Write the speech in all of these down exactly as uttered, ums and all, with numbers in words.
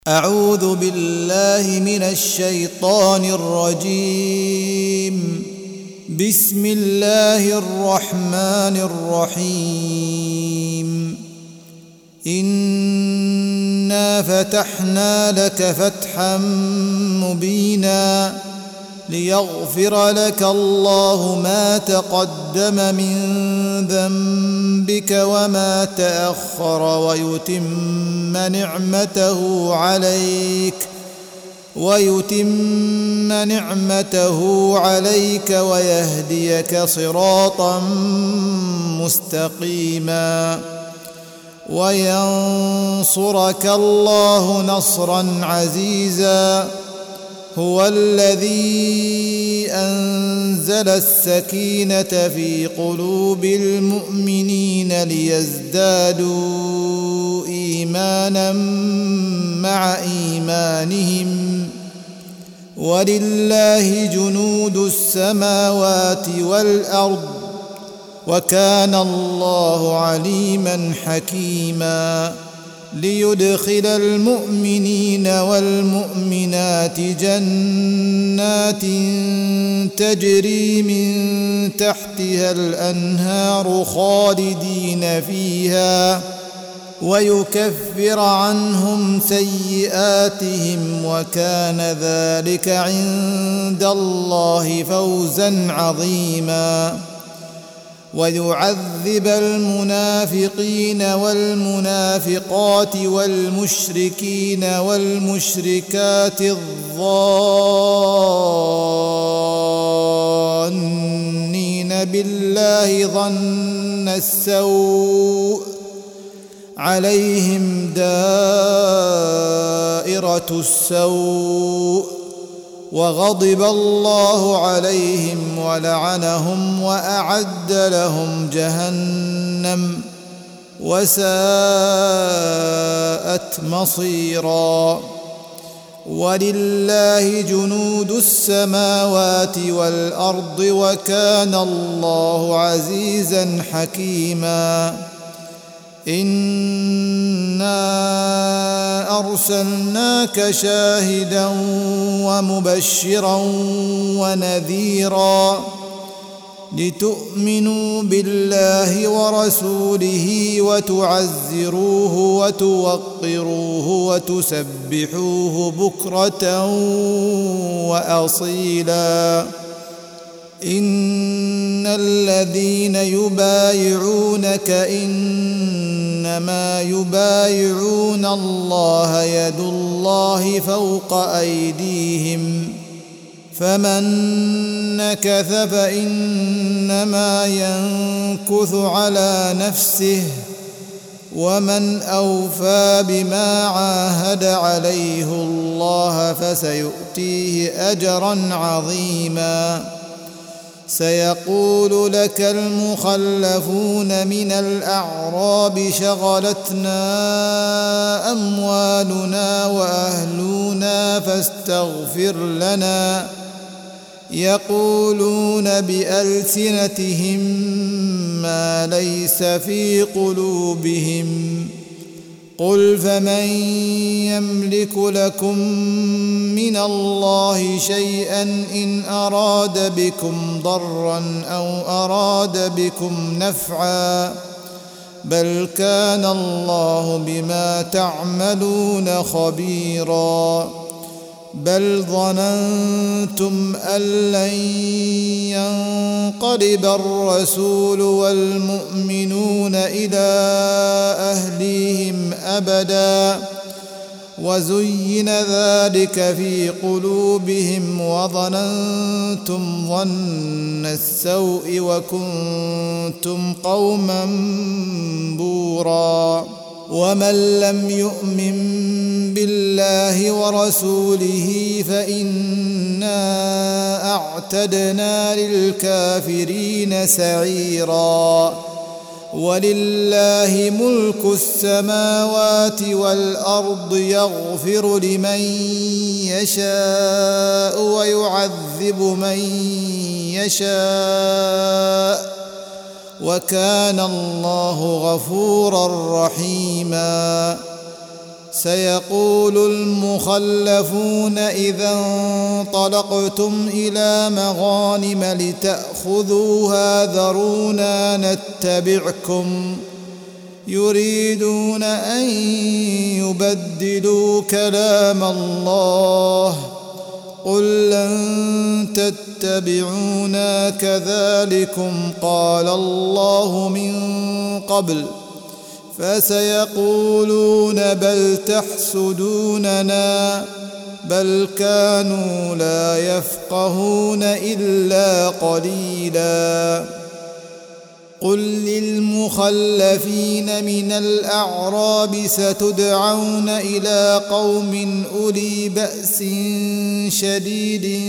أعوذ بالله من الشيطان الرجيم. بسم الله الرحمن الرحيم. إنا فتحنا لك فتحا مبينا ليغفر لك الله ما تقدم من ذنبك وما تأخر ويتم نعمته عليك ويتم نعمته عليك ويهديك صراطا مستقيما وينصرك الله نصرا عزيزا. هو الذي أنزل السكينة في قلوب المؤمنين ليزدادوا إيمانا مع إيمانهم ولله جنود السماوات والأرض وكان الله عليما حكيما. ليدخل المؤمنين والمؤمنات جنات تجري من تحتها الأنهار خالدين فيها ويكفر عنهم سيئاتهم وكان ذلك عند الله فوزا عظيما. ويعذب المنافقين والمنافقات والمشركين والمشركات الظانين بالله ظن السوء عليهم دائرة السوء وغضب الله عليهم ولعنهم وأعد لهم جهنم وساءت مصيرا. ولله جنود السماوات والأرض وكان الله عزيزا حكيما. إنا أرسلناك شاهدا ومبشرا ونذيرا لتؤمنوا بالله ورسوله وتعزروه وتوقروه وتسبحوه بكرة وأصيلا. إن الذين يبايعونك إنما يبايعون الله يد الله فوق أيديهم فمن نكث فإنما ينكث على نفسه ومن أوفى بما عاهد عليه الله فسيؤتيه أجرا عظيما. سيقول لك المخلفون من الأعراب شغلتنا أموالنا وأهلنا فاستغفر لنا. يقولون بألسنتهم ما ليس في قلوبهم. قل فمن يملك لكم من الله شيئا إن أراد بكم ضرا أو أراد بكم نفعا بل كان الله بما تعملون خبيرا. بل ظننتم أن لن ينقلب الرسول والمؤمنون إلى أهليهم أبدا وزين ذلك في قلوبهم وظننتم ظن السوء وكنتم قوما بورا. ومن لم يؤمن بالله ورسوله فإنا أعتدنا للكافرين سعيرا. ولله ملك السماوات والأرض يغفر لمن يشاء ويعذب من يشاء وكان الله غفورا رحيما. سيقول المخلفون إذا انطلقتم إلى مغانم لتأخذوها ذرونا نتبعكم يريدون أن يبدلوا كلام الله قل لن تتبعونا كذلكم قال الله من قبل فسيقولون بل تحسدوننا بل كانوا لا يفقهون إلا قليلا قل للمخلفين من الأعراب ستدعون إلى قوم أولي بأس شديد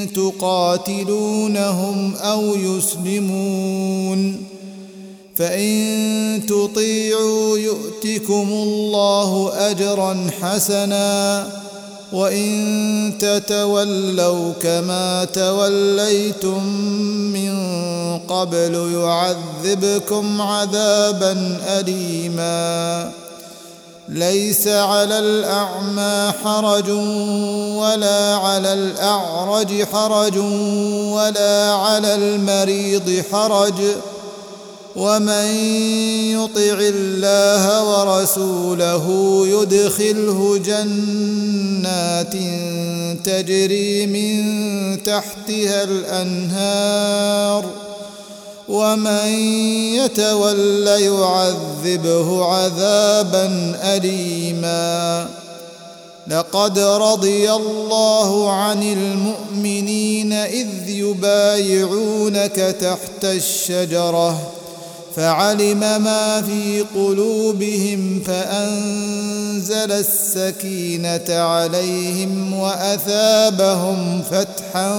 تقاتلونهم أو يسلمون فإن تطيعوا يؤتكم الله أجرا حسنا وإن تتولوا كما توليتم من قبل يعذبكم عذابا أليما ليس على الأعمى حرج ولا على الأعرج حرج ولا على المريض حرج ومن يطع الله ورسوله يدخله جنات تجري من تحتها الأنهار ومن يتول يعذبه عذابا أليما لقد رضي الله عن المؤمنين إذ يبايعونك تحت الشجرة فعلم ما في قلوبهم فأنزل السكينة عليهم وأثابهم فتحا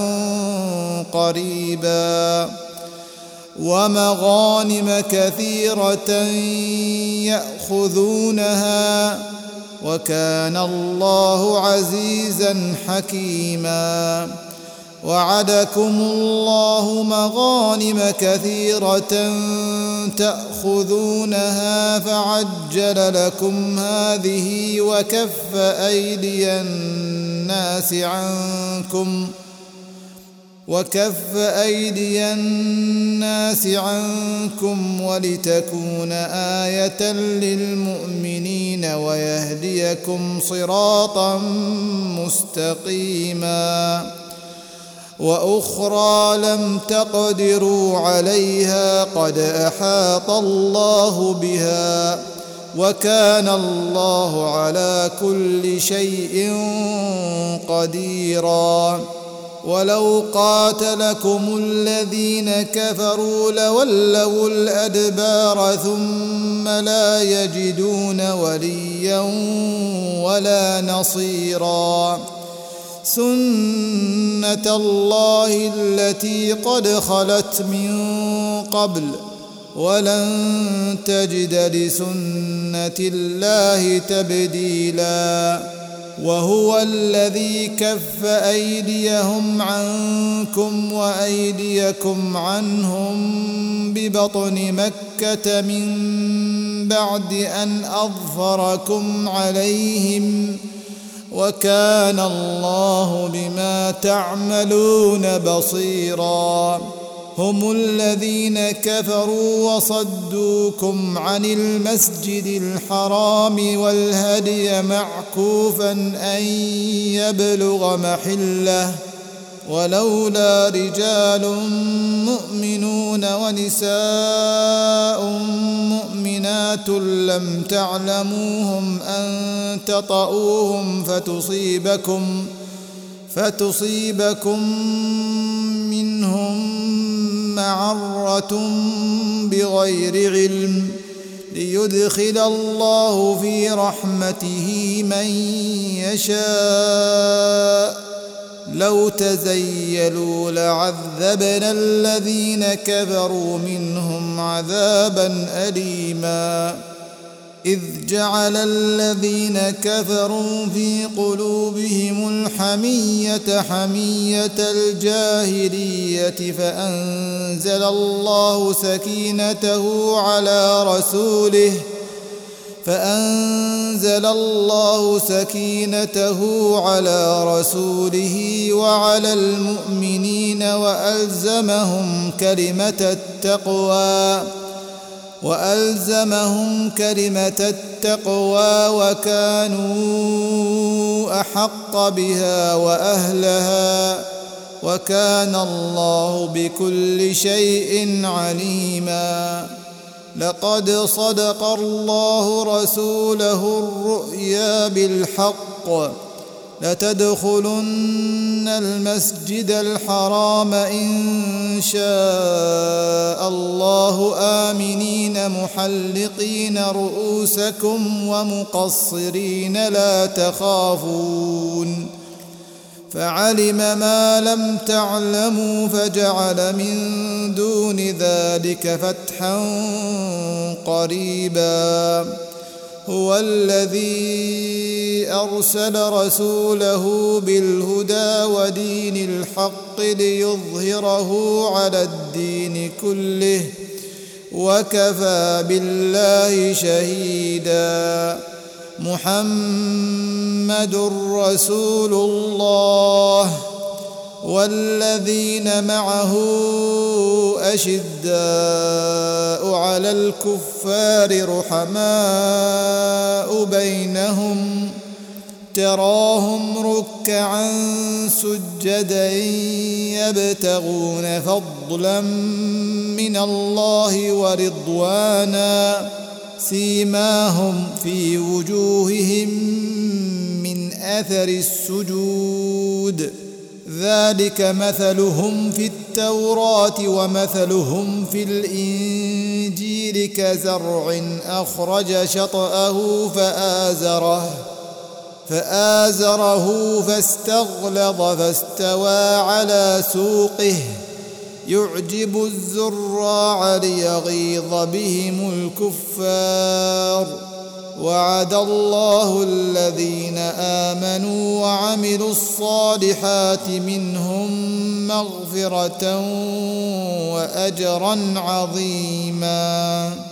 قريبا ومغانم كثيرة يأخذونها وكان الله عزيزا حكيما وعدكم الله مغانم كثيرة تأخذونها فعجل لكم هذه وكف أيدي الناس عنكم وكف أيدي الناس عنكم ولتكون آية للمؤمنين ويهديكم صراطا مستقيما وأخرى لم تقدروا عليها قد أحاط الله بها وكان الله على كل شيء قديرا ولو قاتلكم الذين كفروا لولوا الأدبار ثم لا يجدون وليا ولا نصيرا سنة الله التي قد خلت من قبل ولن تجد لسنة الله تبديلا وهو الذي كف أيديهم عنكم وأيديكم عنهم ببطن مكة من بعد أن أظفركم عليهم وكان الله بما تعملون بصيرا هم الذين كفروا وصدوكم عن المسجد الحرام والهدي معكوفا أن يبلغ محله ولولا رجال مؤمنون ونساء مؤمنات لم تعلموهم أن تطؤوهم فتصيبكم فتصيبكم منهم معرة بغير علم ليدخل الله في رحمته من يشاء لو تزيلوا لعذبنا الذين كفروا منهم عذابا أليما إذ جعل الذين كفروا في قلوبهم الحمية حمية الجاهلية فأنزل الله سكينته على رسوله فأنزل الله سكينته على رسوله وعلى المؤمنين وألزمهم كلمة التقوى وألزمهم كلمة التقوى وكانوا أحق بها وأهلها وكان الله بكل شيء عليما. لقد صدق الله رسوله الرؤيا بالحق لتدخلن المسجد الحرام إن شاء الله آمنين محلقين رؤوسكم ومقصرين لا تخافون فعلم ما لم تعلموا فجعل من دون ذلك فتحا قريبا. هو الذي أرسل رسوله بالهدى ودين الحق ليظهره على الدين كله وكفى بالله شهيدا. محمد رسول الله والذين معه أشداء على الكفار رحماء بينهم تراهم ركعا سجدا يبتغون فضلا من الله ورضوانا سيماهم في وجوههم من أثر السجود ذلك مثلهم في التوراة ومثلهم في الإنجيل كزرع أخرج شطأه فآزره فآزره فاستغلظ فاستوى على سوقه يعجب الزراع ليغيظ بهم الكفار. وعد الله الذين آمنوا وعملوا الصالحات منهم مغفرة وأجرا عظيما.